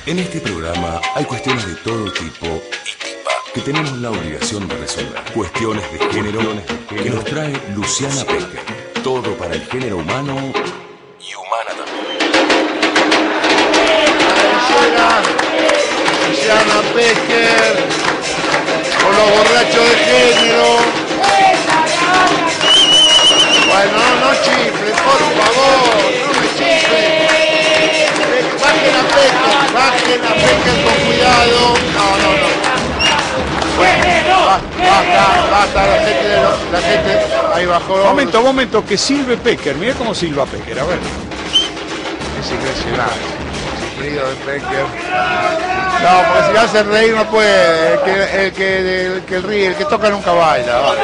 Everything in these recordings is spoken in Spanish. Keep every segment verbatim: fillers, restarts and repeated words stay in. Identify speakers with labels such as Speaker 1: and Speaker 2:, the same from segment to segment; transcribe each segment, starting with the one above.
Speaker 1: En este programa hay cuestiones de todo tipo y tipa que tenemos la obligación de resolver. Cuestiones de género que nos trae Luciana Pecker. Todo para el género humano y humana también.
Speaker 2: Luciana Pecker, con los borrachos de género. Bueno, no, no chifle, por favor, no me chifle. Bajen a Pecker, bajen a Pecker con cuidado. No, no, no. Bueno, basta, basta, la gente, de los, la gente, ahí bajó.
Speaker 3: Momento, momento, que silbe Pecker, mira cómo silba Pecker, a ver.
Speaker 2: Es impresionante, el silbido de Pecker. No, porque si hace reír no puede, el que, el que, el que ríe, el que toca nunca baila. Vamos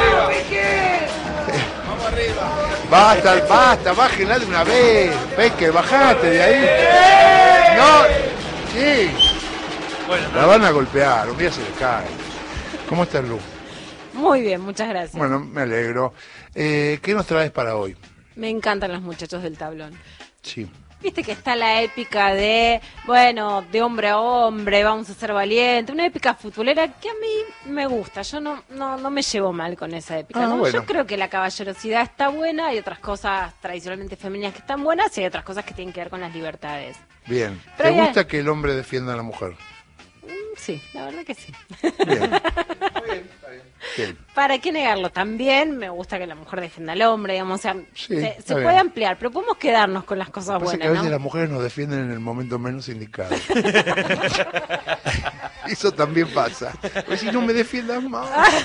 Speaker 2: arriba. Basta, basta, bájenla de una vez, Pecker, bajate de ahí. No, sí. La van a golpear, un día se le cae. ¿Cómo estás, Lu?
Speaker 4: Muy bien, muchas gracias.
Speaker 2: Bueno, me alegro. Eh, ¿Qué nos traes para hoy?
Speaker 4: Me encantan los muchachos del tablón.
Speaker 2: Sí.
Speaker 4: Viste que está la épica de, bueno, de hombre a hombre, vamos a ser valientes, una épica futbolera que a mí me gusta, yo no no, no me llevo mal con esa épica,
Speaker 2: Ah,
Speaker 4: ¿no?
Speaker 2: bueno.
Speaker 4: Yo creo que la caballerosidad está buena, hay otras cosas tradicionalmente femeninas que están buenas y hay otras cosas que tienen que ver con las libertades.
Speaker 2: Bien.
Speaker 4: Pero
Speaker 2: ¿Te
Speaker 4: ya-
Speaker 2: gusta que el hombre defienda a la mujer?
Speaker 4: Mm, Sí, la verdad que sí.
Speaker 2: Bien. Bien.
Speaker 4: ¿Para qué negarlo? También me gusta que la mujer defienda al hombre, digamos, o sea,
Speaker 2: Sí,
Speaker 4: se,
Speaker 2: está
Speaker 4: se
Speaker 2: bien.
Speaker 4: puede ampliar, pero podemos quedarnos con las cosas
Speaker 2: Pasa que a
Speaker 4: buenas,
Speaker 2: veces
Speaker 4: ¿no?
Speaker 2: las mujeres nos defienden en el momento menos indicado. Eso también pasa. Pues si no me defiendas más.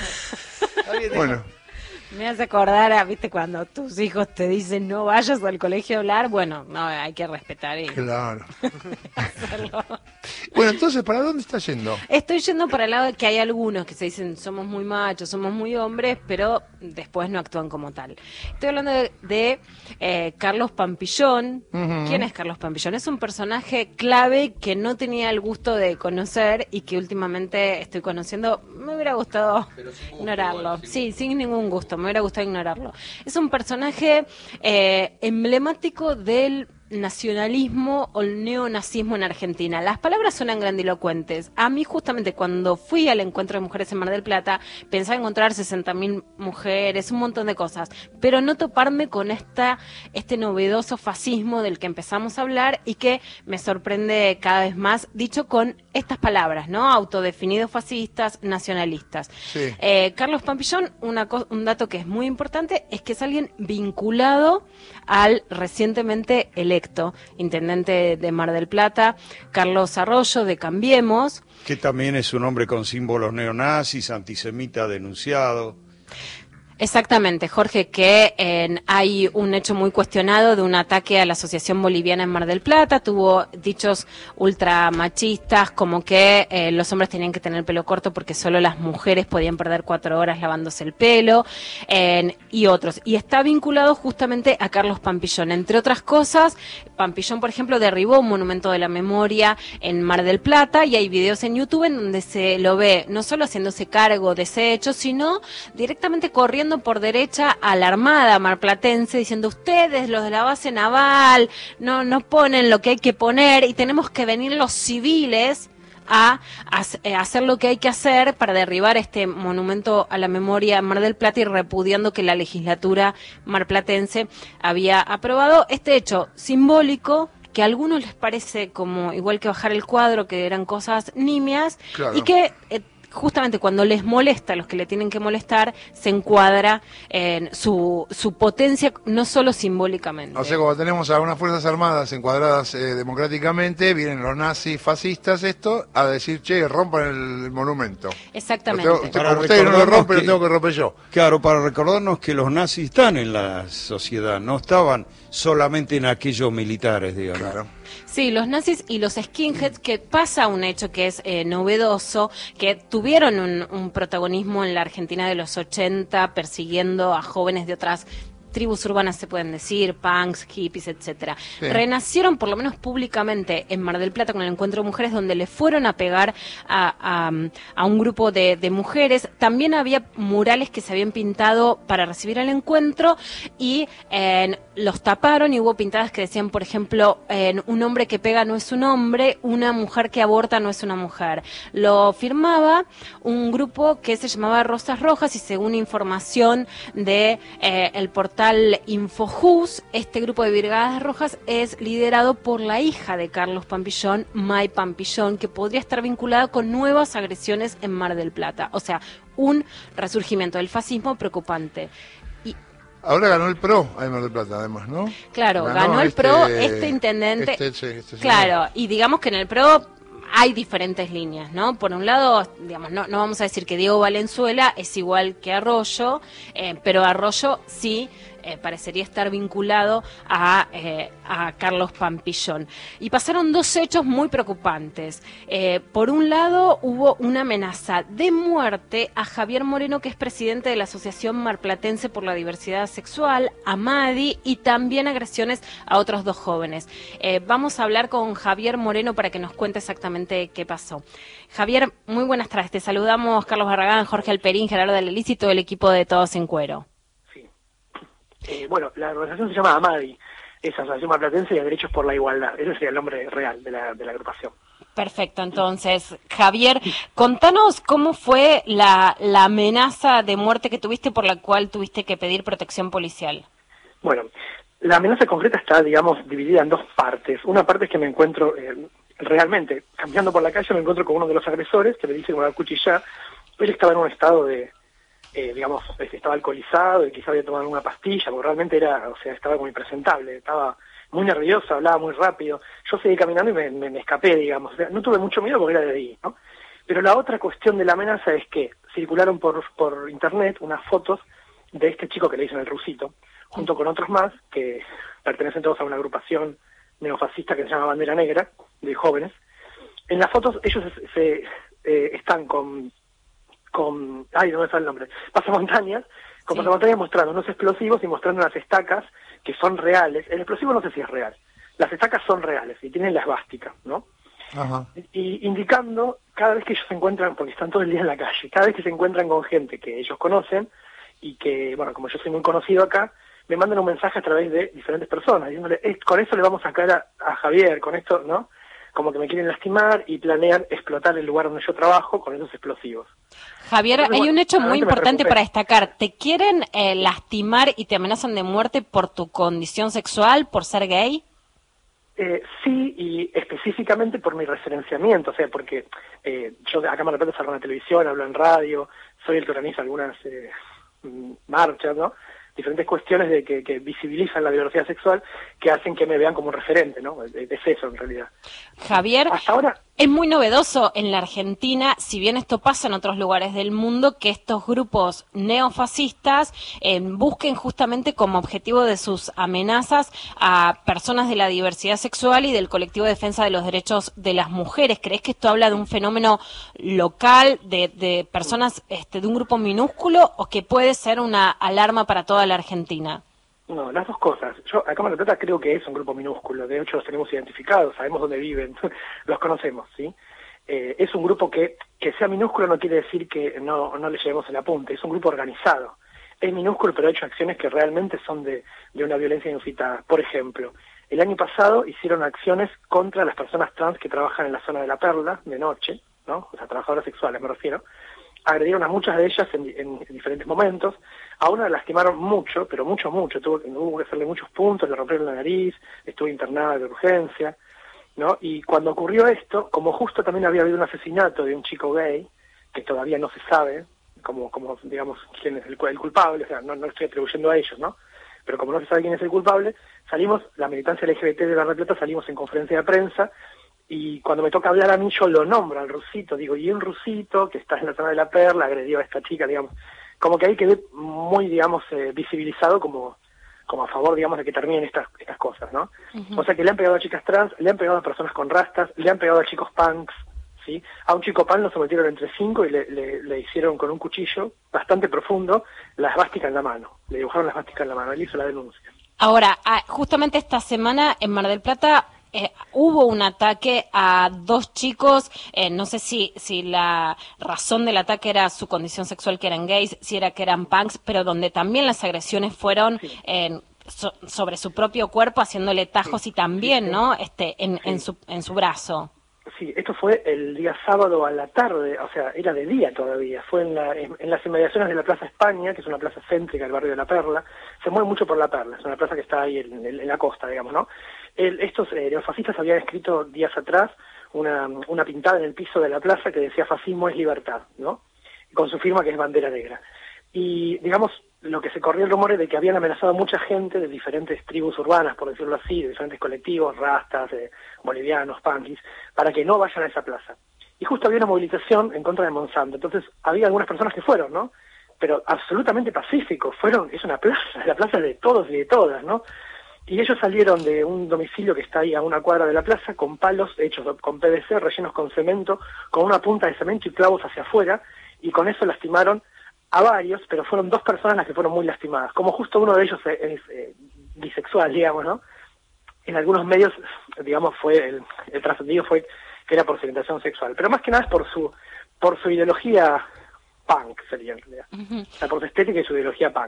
Speaker 2: Bueno,
Speaker 4: Me hace acordar a, viste, cuando tus hijos te dicen no vayas al colegio a hablar, bueno, no, hay que respetar y
Speaker 2: claro.
Speaker 4: hacerlo.
Speaker 2: Bueno, entonces, ¿para dónde estás yendo?
Speaker 4: Estoy yendo para el lado de que hay algunos que se dicen somos muy machos, somos muy hombres, pero después no actúan como tal. Estoy hablando de, de eh, Carlos Pampillón.
Speaker 2: Ujú.
Speaker 4: ¿Quién es Carlos Pampillón? Es un personaje clave que no tenía el gusto de conocer y que últimamente estoy conociendo. Me hubiera gustado ignorarlo. Sí, sin ningún gusto, me hubiera gustado ignorarlo. Es un personaje eh, emblemático del nacionalismo o el neonazismo en Argentina. Las palabras suenan grandilocuentes. A mí justamente cuando fui al encuentro de mujeres en Mar del Plata, pensaba encontrar sesenta mil mujeres, un montón de cosas, pero no toparme con esta, este novedoso fascismo del que empezamos a hablar y que me sorprende cada vez más, dicho con estas palabras, ¿no? Autodefinidos fascistas, nacionalistas.
Speaker 2: Sí.
Speaker 4: Eh, Carlos Pampillón, una co- un dato que es muy importante, es que es alguien vinculado al recientemente electo intendente de Mar del Plata, Carlos Arroyo, de Cambiemos.
Speaker 3: Que también es un hombre con símbolos neonazis, antisemita denunciado.
Speaker 4: Exactamente, Jorge, que eh, hay un hecho muy cuestionado de un ataque a la Asociación Boliviana en Mar del Plata. Tuvo dichos ultramachistas como que eh, los hombres tenían que tener el pelo corto porque solo las mujeres podían perder cuatro horas lavándose el pelo, eh, y otros. Y está vinculado justamente a Carlos Pampillón. Entre otras cosas, Pampillón, por ejemplo, derribó un monumento de la memoria en Mar del Plata y hay videos en YouTube en donde se lo ve no solo haciéndose cargo de ese hecho, sino directamente corriendo por derecha a la Armada marplatense diciendo ustedes, los de la base naval, no, no ponen lo que hay que poner y tenemos que venir los civiles a, a hacer lo que hay que hacer para derribar este monumento a la memoria en Mar del Plata y repudiando que la legislatura marplatense había aprobado este hecho simbólico que a algunos les parece como igual que bajar el cuadro, que eran cosas nimias,
Speaker 2: Claro.
Speaker 4: y que eh, justamente cuando les molesta, a los que le tienen que molestar, se encuadra en su, su potencia, no solo simbólicamente.
Speaker 2: O sea, cuando tenemos a unas fuerzas armadas encuadradas eh, democráticamente, vienen los nazis fascistas, esto, a decir, che, rompan el, el monumento.
Speaker 4: Exactamente.
Speaker 2: Lo tengo- usted-
Speaker 3: Para
Speaker 2: como ustedes no lo
Speaker 3: recordarnos
Speaker 2: rompen,
Speaker 3: que-
Speaker 2: lo tengo que romper yo.
Speaker 3: Claro, para recordarnos que los nazis están en la sociedad, no estaban solamente en aquellos militares, digamos.
Speaker 2: Claro.
Speaker 4: Sí, los nazis y los skinheads, que pasa un hecho que es eh, novedoso, que tuvieron un, un protagonismo en la Argentina de los ochenta, persiguiendo a jóvenes de otras tribus urbanas, se pueden decir, punks, hippies, etcétera.
Speaker 2: Sí.
Speaker 4: Renacieron, por lo menos públicamente, en Mar del Plata con el Encuentro de Mujeres, donde le fueron a pegar a, a, a un grupo de, de mujeres. También había murales que se habían pintado para recibir el encuentro y eh, los taparon y hubo pintadas que decían, por ejemplo, eh, un hombre que pega no es un hombre, una mujer que aborta no es una mujer. Lo firmaba un grupo que se llamaba Rosas Rojas y según información de eh, el portal InfoJus, este grupo de Brigadas Rojas es liderado por la hija de Carlos Pampillón, May Pampillón, que podría estar vinculada con nuevas agresiones en Mar del Plata. O sea, un resurgimiento del fascismo preocupante.
Speaker 2: Ahora ganó el PRO ahí en Mar del Plata, además, ¿no?
Speaker 4: Claro, ganó, ganó el este, PRO, este intendente.
Speaker 2: Este, este, este
Speaker 4: claro, y digamos que en el PRO hay diferentes líneas, ¿no? Por un lado, digamos, no, no vamos a decir que Diego Valenzuela es igual que Arroyo, eh, pero Arroyo sí eh, parecería estar vinculado a, eh, a Carlos Pampillón. Y pasaron dos hechos muy preocupantes. Eh, por un lado, hubo una amenaza de muerte a Javier Moreno, que es presidente de la Asociación Marplatense por la Diversidad Sexual, a Madi, y también agresiones a otros dos jóvenes. Eh, vamos a hablar con Javier Moreno para que nos cuente exactamente qué pasó. Javier, muy buenas tardes. Te saludamos Carlos Barragán, Jorge Alperín, Gerardo del Elís y todo el equipo de Todos en Cuero.
Speaker 5: Eh, bueno, la organización se llama AMADI, es Asociación Marplatense de Derechos por la Igualdad. Ese sería el nombre real de la, de la agrupación.
Speaker 4: Perfecto, entonces, Javier, contanos cómo fue la, la amenaza de muerte que tuviste por la cual tuviste que pedir protección policial.
Speaker 5: Bueno, la amenaza concreta está, digamos, dividida en dos partes. Una parte es que me encuentro, eh, realmente, caminando por la calle, me encuentro con uno de los agresores, que me dice que me va a cuchillar. Él estaba en un estado de... Eh, digamos, estaba alcoholizado y quizá había tomado alguna pastilla, porque realmente era, o sea, estaba muy impresentable, estaba muy nervioso, hablaba muy rápido. Yo seguí caminando y me, me, me escapé, digamos. O sea, no tuve mucho miedo porque era de ahí, ¿no? Pero la otra cuestión de la amenaza es que circularon por, por internet unas fotos de este chico que le dicen el Rusito, junto con otros más, que pertenecen todos a una agrupación neofascista que se llama Bandera Negra, de jóvenes. En las fotos ellos se, se eh, están con... con, ay, no me sale el nombre, pasamontañas, con sí. pasamontañas mostrando unos explosivos y mostrando unas estacas que son reales. El explosivo no sé si es real, las estacas son reales y tienen la esvástica, ¿no? Ajá. Y indicando, cada vez que ellos se encuentran, porque están todo el día en la calle, cada vez que se encuentran con gente que ellos conocen y que, bueno, como yo soy muy conocido acá, me mandan un mensaje a través de diferentes personas, diciéndole, eh, con eso le vamos a sacar a, a Javier, con esto, ¿no? Como que me quieren lastimar y planean explotar el lugar donde yo trabajo con esos explosivos.
Speaker 4: Javier, Entonces, hay bueno, un hecho muy importante para destacar. ¿Te quieren eh, lastimar y te amenazan de muerte por tu condición sexual, por ser gay?
Speaker 5: Eh, sí, y específicamente por mi referenciamiento, o sea, porque eh, yo acá me repito, salgo en la televisión, hablo en radio, soy el que organiza algunas eh, marchas, ¿no? Diferentes cuestiones de que, que visibilizan la diversidad sexual que hacen que me vean como un referente, ¿no? Es eso en realidad.
Speaker 4: Javier,
Speaker 5: hasta ahora
Speaker 4: es muy novedoso en la Argentina, si bien esto pasa en otros lugares del mundo, que estos grupos neofascistas eh, busquen justamente como objetivo de sus amenazas a personas de la diversidad sexual y del colectivo de defensa de los derechos de las mujeres. ¿Crees que esto habla de un fenómeno local, de, de personas este, de un grupo minúsculo, o que puede ser una alarma para toda la Argentina?
Speaker 5: No, las dos cosas. Yo acá en Mar del Plata creo que es un grupo minúsculo, de hecho los tenemos identificados, sabemos dónde viven, los conocemos, ¿sí? Eh, es un grupo que, que sea minúsculo no quiere decir que no, no le llevemos el apunte, es un grupo organizado. Es minúsculo pero ha hecho acciones que realmente son de, de una violencia inusitada. Por ejemplo, el año pasado hicieron acciones contra las personas trans que trabajan en la zona de La Perla, de noche, ¿no? O sea, trabajadoras sexuales me refiero. Agredieron a muchas de ellas en, en, en diferentes momentos. A una la lastimaron mucho, pero mucho, mucho. Tuvo, hubo que hacerle muchos puntos, le rompieron la nariz, estuvo internada de urgencia, ¿no? Y cuando ocurrió esto, como justo también había habido un asesinato de un chico gay, que todavía no se sabe, como, como digamos, quién es el, el culpable, o sea, no, no estoy atribuyendo a ellos, ¿no? Pero como no se sabe quién es el culpable, salimos, la militancia L G B T de Mar del Plata, salimos en conferencia de prensa. Y cuando me toca hablar a mí, yo lo nombro al Rusito, digo, y un Rusito que está en la zona de La Perla agredió a esta chica, digamos, como que ahí quedé muy, digamos, eh, visibilizado como, como a favor, digamos, de que terminen estas, estas cosas, ¿no? Uh-huh. O sea que le han pegado a chicas trans, le han pegado a personas con rastas, le han pegado a chicos punks, ¿sí? A un chico pan lo sometieron entre cinco y le, le, le hicieron con un cuchillo bastante profundo la esvástica en la mano, le dibujaron la esvástica en la mano, él hizo la denuncia.
Speaker 4: Ahora, justamente esta semana en Mar del Plata, Eh, hubo un ataque a dos chicos, eh, no sé si si la razón del ataque era su condición sexual, que eran gays, si era que eran punks, pero donde también las agresiones fueron,
Speaker 5: sí.
Speaker 4: eh, so, sobre su propio cuerpo, haciéndole tajos
Speaker 5: Sí,
Speaker 4: y también,
Speaker 5: sí, sí.
Speaker 4: ¿no? Este, en,
Speaker 5: Sí.
Speaker 4: en su en su brazo.
Speaker 5: Sí, esto fue el día sábado a la tarde, o sea, era de día todavía. Fue en, la, en, en las inmediaciones de la Plaza España, que es una plaza céntrica del barrio de La Perla. Se mueve mucho por La Perla, es una plaza que está ahí en, en, en la costa, digamos, ¿no? El, estos eh, neofascistas habían escrito días atrás una, una pintada en el piso de la plaza que decía fascismo es libertad, ¿no? Con su firma que es bandera negra. Y, digamos, lo que se corrió el rumor es de que habían amenazado a mucha gente de diferentes tribus urbanas, por decirlo así, de diferentes colectivos, rastas, eh, bolivianos, punkis, para que no vayan a esa plaza. Y justo había una movilización en contra de Monsanto, entonces había algunas personas que fueron, ¿no? Pero absolutamente pacíficos, fueron, es una plaza, la plaza de todos y de todas, ¿no? Y ellos salieron de un domicilio que está ahí a una cuadra de la plaza con palos hechos con P V C, rellenos con cemento, con una punta de cemento y clavos hacia afuera, y con eso lastimaron a varios, pero fueron dos personas las que fueron muy lastimadas. Como justo uno de ellos es, es eh, bisexual, digamos, ¿no? En algunos medios, digamos, fue el, el trascendido fue que era por su orientación sexual, pero más que nada es por su por su ideología punk, sería en realidad.
Speaker 4: Ujú.
Speaker 5: O sea, por su estética y su ideología punk.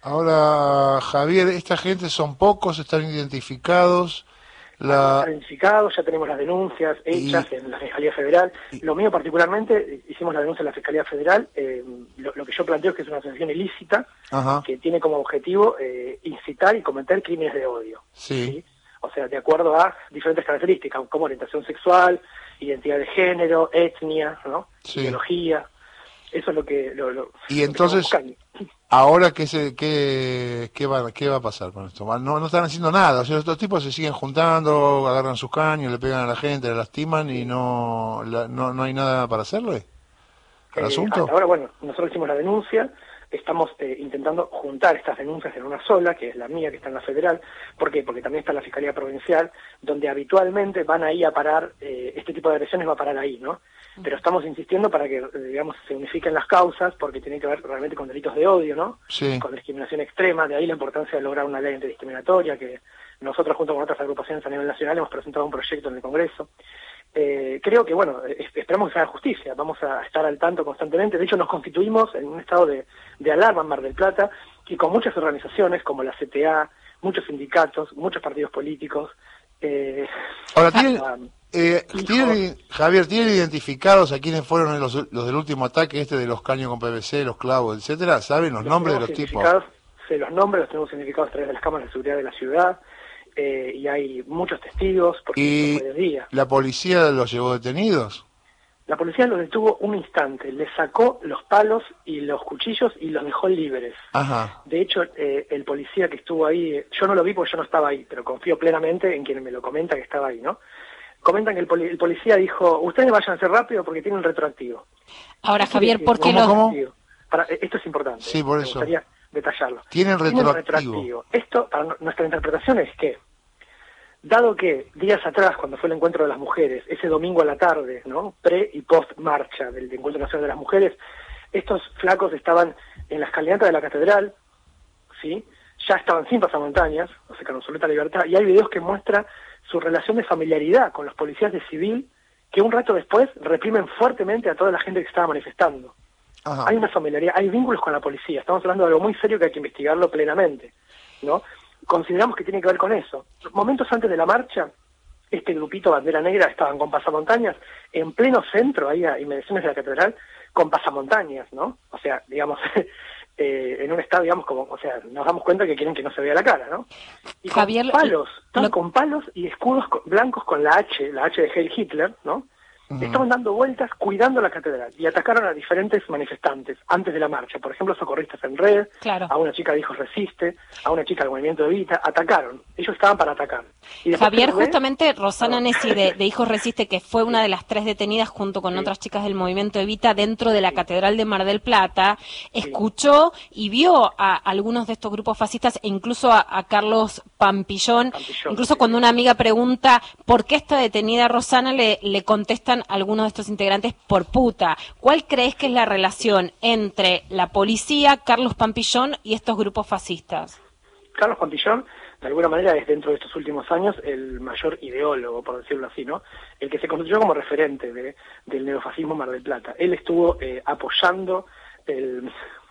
Speaker 2: Ahora, Javier, esta gente son pocos, están identificados. La...
Speaker 5: Están identificados, ya tenemos las denuncias hechas
Speaker 2: Y-
Speaker 5: en la Fiscalía Federal.
Speaker 2: y-
Speaker 5: Lo mío particularmente, hicimos la denuncia en la Fiscalía Federal. Eh, lo, lo que yo planteo es que es una asociación ilícita
Speaker 2: Ajá,
Speaker 5: que tiene como objetivo eh, incitar y cometer crímenes de odio.
Speaker 2: sí.
Speaker 5: O sea, de acuerdo a diferentes características, como orientación sexual, identidad de género, etnia, ¿no?
Speaker 2: Sí.
Speaker 5: Ideología. Eso es lo que... Lo, lo-
Speaker 2: Y
Speaker 5: lo que
Speaker 2: entonces,
Speaker 5: estamos buscando.
Speaker 2: ahora, ¿qué, se, qué, qué, va, ¿qué va a pasar con esto? No, no están haciendo nada, o sea, estos tipos se siguen juntando, agarran sus caños, le pegan a la gente, la lastiman y no, la, no, no hay nada para hacerle al
Speaker 5: Eh,
Speaker 2: asunto.
Speaker 5: hasta ahora, bueno, nosotros hicimos la denuncia, estamos eh, intentando juntar estas denuncias en una sola, que es la mía, que está en la federal. ¿Por qué? Porque también está en la Fiscalía Provincial, donde habitualmente van ahí a parar, eh, este tipo de agresiones va a parar ahí, ¿no? Pero estamos insistiendo para que, eh, digamos, se unifiquen las causas, porque tiene que ver realmente con delitos de odio, ¿no?
Speaker 2: Sí.
Speaker 5: Con discriminación extrema, de ahí la importancia de lograr una ley antidiscriminatoria, que nosotros junto con otras agrupaciones a nivel nacional hemos presentado un proyecto en el Congreso. Eh, creo que, bueno, es- esperamos que se haga justicia, vamos a estar al tanto constantemente. De hecho, nos constituimos en un estado de, de alarma en Mar del Plata y con muchas organizaciones como la C T A, muchos sindicatos, muchos partidos políticos. Eh,
Speaker 2: Ahora, ¿tienen,
Speaker 5: ah,
Speaker 2: eh,
Speaker 5: hijos.
Speaker 2: ¿tienen, Javier, ¿tienen identificados a quiénes fueron los, los del último ataque, este de los caños con P V C, los clavos, etcétera? ¿Saben los nombres de los
Speaker 5: tenemos
Speaker 2: tipos?
Speaker 5: identificados, sé los nombres, los tenemos identificados a través de las cámaras de seguridad de la ciudad, eh, y hay muchos testigos, porque
Speaker 2: ¿Y
Speaker 5: esto fue de día.
Speaker 2: la policía los llevó detenidos?
Speaker 5: La policía los detuvo un instante, les sacó los palos y los cuchillos y los dejó libres.
Speaker 2: Ajá.
Speaker 5: De hecho, eh, el policía que estuvo ahí, eh, yo no lo vi porque yo no estaba ahí, pero confío plenamente en quien me lo comenta que estaba ahí, ¿no? Comentan que el, poli- el policía dijo, ustedes vayan a ser rápido porque tienen retroactivo.
Speaker 4: Ahora,
Speaker 5: ¿Qué quiere
Speaker 4: Javier,
Speaker 5: decir?
Speaker 4: ¿por qué
Speaker 2: ¿Cómo,
Speaker 4: los...?
Speaker 2: cómo?
Speaker 5: Retroactivo. Para, eh, esto es importante.
Speaker 2: Sí, por
Speaker 5: me
Speaker 2: eso.
Speaker 5: gustaría detallarlo.
Speaker 2: Tienen
Speaker 5: Tienen
Speaker 2: retroactivo.
Speaker 5: Esto, para no- nuestra interpretación es que, dado que días atrás, cuando fue el encuentro de las mujeres, ese domingo a la tarde, ¿no? Pre y post marcha del Encuentro Nacional de las Mujeres, estos flacos estaban en la escalinata de la catedral, ¿sí? Ya estaban sin pasamontañas, o sea, con absoluta libertad, y hay videos que muestran su relación de familiaridad con los policías de civil, que un rato después reprimen fuertemente a toda la gente que estaba manifestando.
Speaker 2: Ajá.
Speaker 5: Hay una familiaridad, hay vínculos con la policía, estamos hablando de algo muy serio que hay que investigarlo plenamente, ¿no? Consideramos que tiene que ver con eso. Momentos antes de la marcha, este grupito Bandera Negra estaban con pasamontañas en pleno centro, ahí a inmediaciones de la catedral, con pasamontañas, ¿no? O sea, digamos, eh, en un estado, digamos, como, o sea, nos damos cuenta que quieren que no se vea la cara, ¿no? Y con
Speaker 4: Javier,
Speaker 5: palos, estaban
Speaker 4: lo-
Speaker 5: con palos y escudos co- blancos con la H, la H de Heil Hitler, ¿no? Estaban dando vueltas cuidando la catedral y atacaron a diferentes manifestantes antes de la marcha. Por ejemplo, socorristas en red,
Speaker 4: Claro.
Speaker 5: a una chica de Hijos Resiste, a una chica del Movimiento Evita, atacaron. Ellos estaban para atacar. Y después
Speaker 4: Javier,
Speaker 5: se ve-
Speaker 4: justamente Rosana
Speaker 5: Perdón.
Speaker 4: Nessi de, de Hijos Resiste, que fue una de las tres detenidas junto con
Speaker 5: Sí.
Speaker 4: otras chicas del movimiento Evita dentro de la Catedral de Mar del Plata, escuchó y vio a algunos de estos grupos fascistas e incluso a, a Carlos Pampillón.
Speaker 5: Pampillón,
Speaker 4: Incluso
Speaker 5: sí.
Speaker 4: cuando una amiga pregunta por qué está detenida Rosana, le, le contestan algunos de estos integrantes por puta. ¿Cuál crees que es la relación entre la policía, Carlos Pampillón y estos grupos fascistas?
Speaker 5: Carlos Pampillón, de alguna manera, es dentro de estos últimos años el mayor ideólogo, por decirlo así, ¿no? El que se constituyó como referente de, del neofascismo Mar del Plata. Él estuvo eh, apoyando el,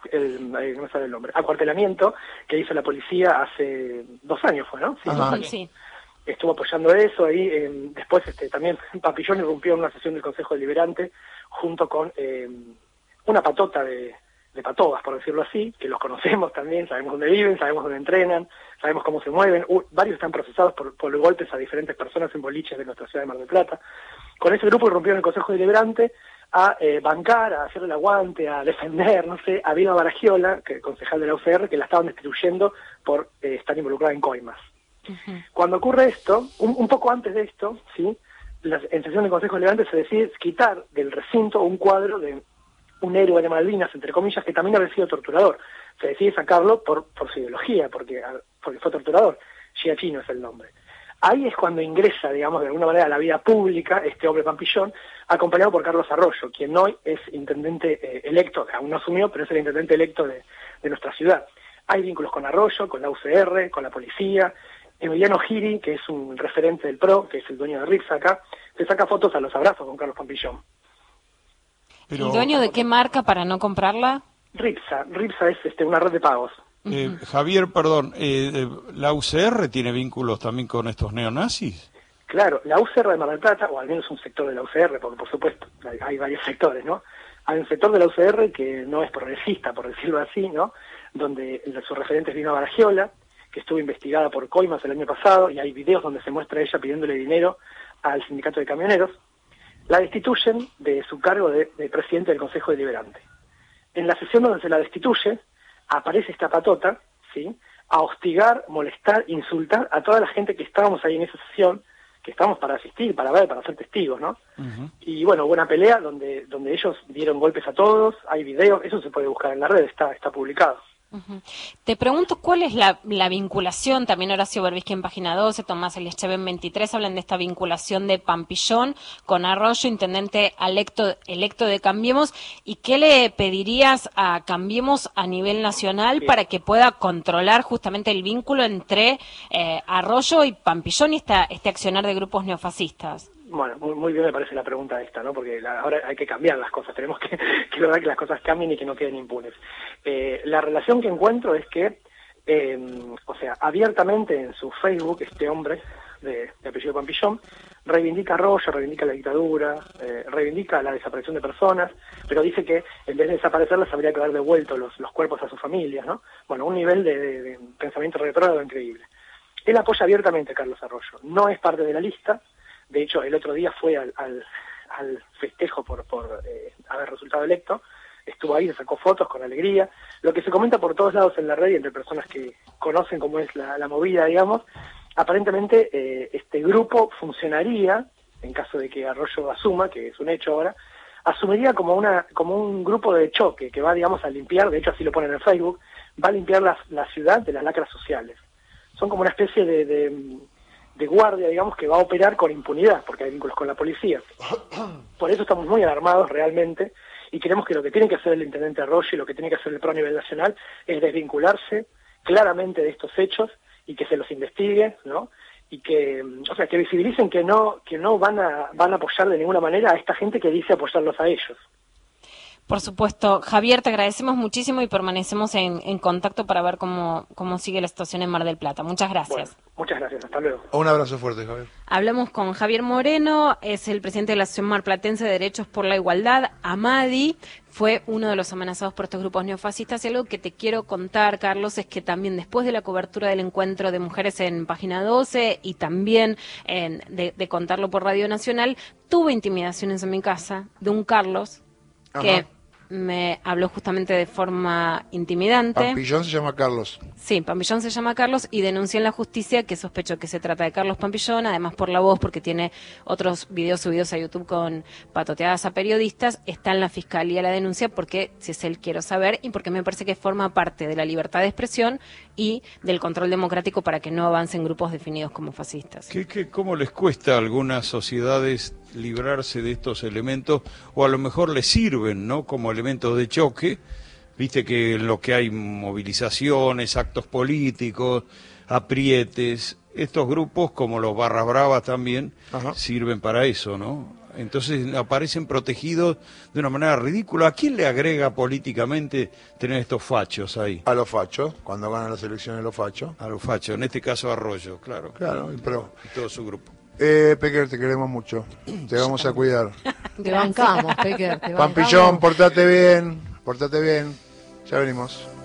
Speaker 5: el, eh, no sabe el nombre, acuartelamiento que hizo la policía hace dos años fue, ¿no? Sí,
Speaker 2: Ajá.
Speaker 5: dos años.
Speaker 4: Sí.
Speaker 5: Estuvo apoyando eso, ahí eh, después este, también Pampillón irrumpió en una sesión del Consejo Deliberante junto con eh, una patota de, de patogas, por decirlo así, que los conocemos también, sabemos dónde viven, sabemos dónde entrenan, sabemos cómo se mueven, uh, varios están procesados por, por golpes a diferentes personas en boliches de nuestra ciudad de Mar del Plata. Con ese grupo irrumpió en el Consejo Deliberante a eh, bancar, a hacerle el aguante, a defender, no sé, a Vilma Baragiola, que concejal de la U C R, que la estaban destituyendo por eh, estar involucrada en coimas. Uh-huh. Cuando ocurre esto, un, un poco antes de esto, sí, la, en sesión del Consejo Deliberante se decide quitar del recinto un cuadro de un héroe de Malvinas, entre comillas, que también había sido torturador. Se decide sacarlo por, por su ideología, porque, porque fue torturador. Giachino es el nombre. Ahí es cuando ingresa, digamos, de alguna manera a la vida pública este hombre Pampillón, acompañado por Carlos Arroyo, quien hoy es intendente eh, electo, aún no asumió, pero es el intendente electo de, de nuestra ciudad. Hay vínculos con Arroyo, con la U C R, con la policía. Emiliano Giri, que es un referente del P R O, que es el dueño de Ripsa acá, se saca fotos a los abrazos con Carlos Pampillón.
Speaker 4: Pero... ¿El dueño de qué marca para no comprarla?
Speaker 5: Ripsa. Ripsa es este, una red de pagos.
Speaker 3: Eh, Javier, perdón, eh, ¿la U C R tiene vínculos también con estos neonazis?
Speaker 5: Claro, la U C R de Mar del Plata, o al menos un sector de la U C R, porque por supuesto hay, hay varios sectores, ¿no? Hay un sector de la U C R que no es progresista, por decirlo así, ¿no? Donde su referente es Vilma Baragiola, que estuvo investigada por coimas el año pasado, y hay videos donde se muestra ella pidiéndole dinero al sindicato de camioneros. La destituyen de su cargo de, de presidente del Consejo Deliberante. En la sesión donde se la destituye, aparece esta patota, ¿sí?, a hostigar, molestar, insultar a toda la gente que estábamos ahí en esa sesión, que estábamos para asistir, para ver, para ser testigos, ¿no? Uh-huh. Y bueno, hubo una pelea donde, donde ellos dieron golpes a todos, hay videos, eso se puede buscar en la red, está, está publicado.
Speaker 4: Uh-huh. Te pregunto cuál es la, la vinculación, también Horacio Berbisky en Página doce, Tomás Eliascheve en veintitrés, hablan de esta vinculación de Pampillón con Arroyo, intendente electo, electo de Cambiemos, y qué le pedirías a Cambiemos a nivel nacional Bien. para que pueda controlar justamente el vínculo entre eh, Arroyo y Pampillón y esta, este accionar de grupos neofascistas.
Speaker 5: Bueno, muy, muy bien me parece la pregunta esta, ¿no? Porque la, ahora hay que cambiar las cosas, tenemos que, que lograr que las cosas cambien y que no queden impunes. Eh, la relación que encuentro es que, eh, o sea, abiertamente en su Facebook, este hombre de, de apellido Pampillón reivindica a Arroyo, reivindica la dictadura, eh, reivindica la desaparición de personas, pero dice que en vez de desaparecerlas habría que haber devuelto los, los cuerpos a sus familias, ¿no? Bueno, un nivel de, de, de pensamiento retrógrado increíble. Él apoya abiertamente a Carlos Arroyo, no es parte de la lista. De hecho, el otro día fue al, al, al festejo por, por eh, haber resultado electo, estuvo ahí, se sacó fotos con alegría. Lo que se comenta por todos lados en la red y entre personas que conocen cómo es la, la movida, digamos, aparentemente eh, este grupo funcionaría, en caso de que Arroyo asuma, que es un hecho ahora, asumiría como una como un grupo de choque que va, digamos, a limpiar, de hecho así lo ponen en Facebook, va a limpiar la, la ciudad de las lacras sociales. Son como una especie de... de de guardia, digamos, que va a operar con impunidad, porque hay vínculos con la policía. Por eso estamos muy alarmados realmente, y creemos que lo que tiene que hacer el intendente Arroyo y lo que tiene que hacer el P R O a nivel nacional es desvincularse claramente de estos hechos y que se los investigue, ¿no? Y que, o sea, que visibilicen que no que no van a van a apoyar de ninguna manera a esta gente que dice apoyarlos a ellos.
Speaker 4: Por supuesto. Javier, te agradecemos muchísimo y permanecemos en, en contacto para ver cómo, cómo sigue la situación en Mar del Plata. Muchas gracias.
Speaker 5: Bueno, muchas gracias. Hasta luego.
Speaker 2: Un abrazo fuerte, Javier.
Speaker 4: Hablamos con Javier Moreno, es el presidente de la Asociación Marplatense de Derechos por la Igualdad, AMADI. Fue uno de los amenazados por estos grupos neofascistas. Y algo que te quiero contar, Carlos, es que también después de la cobertura del encuentro de mujeres en Página doce y también en, de, de contarlo por Radio Nacional, tuve intimidaciones en mi casa de un Carlos que... Ajá. Me habló justamente de forma intimidante.
Speaker 2: Pampillón se llama Carlos.
Speaker 4: Sí, Pampillón se llama Carlos y denuncié en la justicia que sospecho que se trata de Carlos Pampillón, además por la voz, porque tiene otros videos subidos a YouTube con patoteadas a periodistas. Está en la fiscalía la denuncia porque, si es él, quiero saber, y porque me parece que forma parte de la libertad de expresión y del control democrático para que no avancen grupos definidos como fascistas.
Speaker 3: ¿Qué, qué, ¿Cómo les cuesta a algunas sociedades librarse de estos elementos, o a lo mejor les sirven, ¿no?, como elementos de choque? Viste que en lo que hay movilizaciones, actos políticos, aprietes, estos grupos, como los Barras Bravas también, Ajá. sirven para eso, ¿no? Entonces aparecen protegidos de una manera ridícula. ¿A quién le agrega políticamente tener estos fachos ahí?
Speaker 2: A los fachos, cuando ganan las elecciones los fachos.
Speaker 3: A los fachos, en este caso Arroyo, claro.
Speaker 2: Claro, pero...
Speaker 3: Y todo su grupo.
Speaker 2: Eh, Pecker, te queremos mucho. Te vamos a cuidar.
Speaker 6: Te bancamos, Pecker. Te
Speaker 2: Pampillón,
Speaker 6: bancamos.
Speaker 2: portate bien, portate bien. Ya venimos.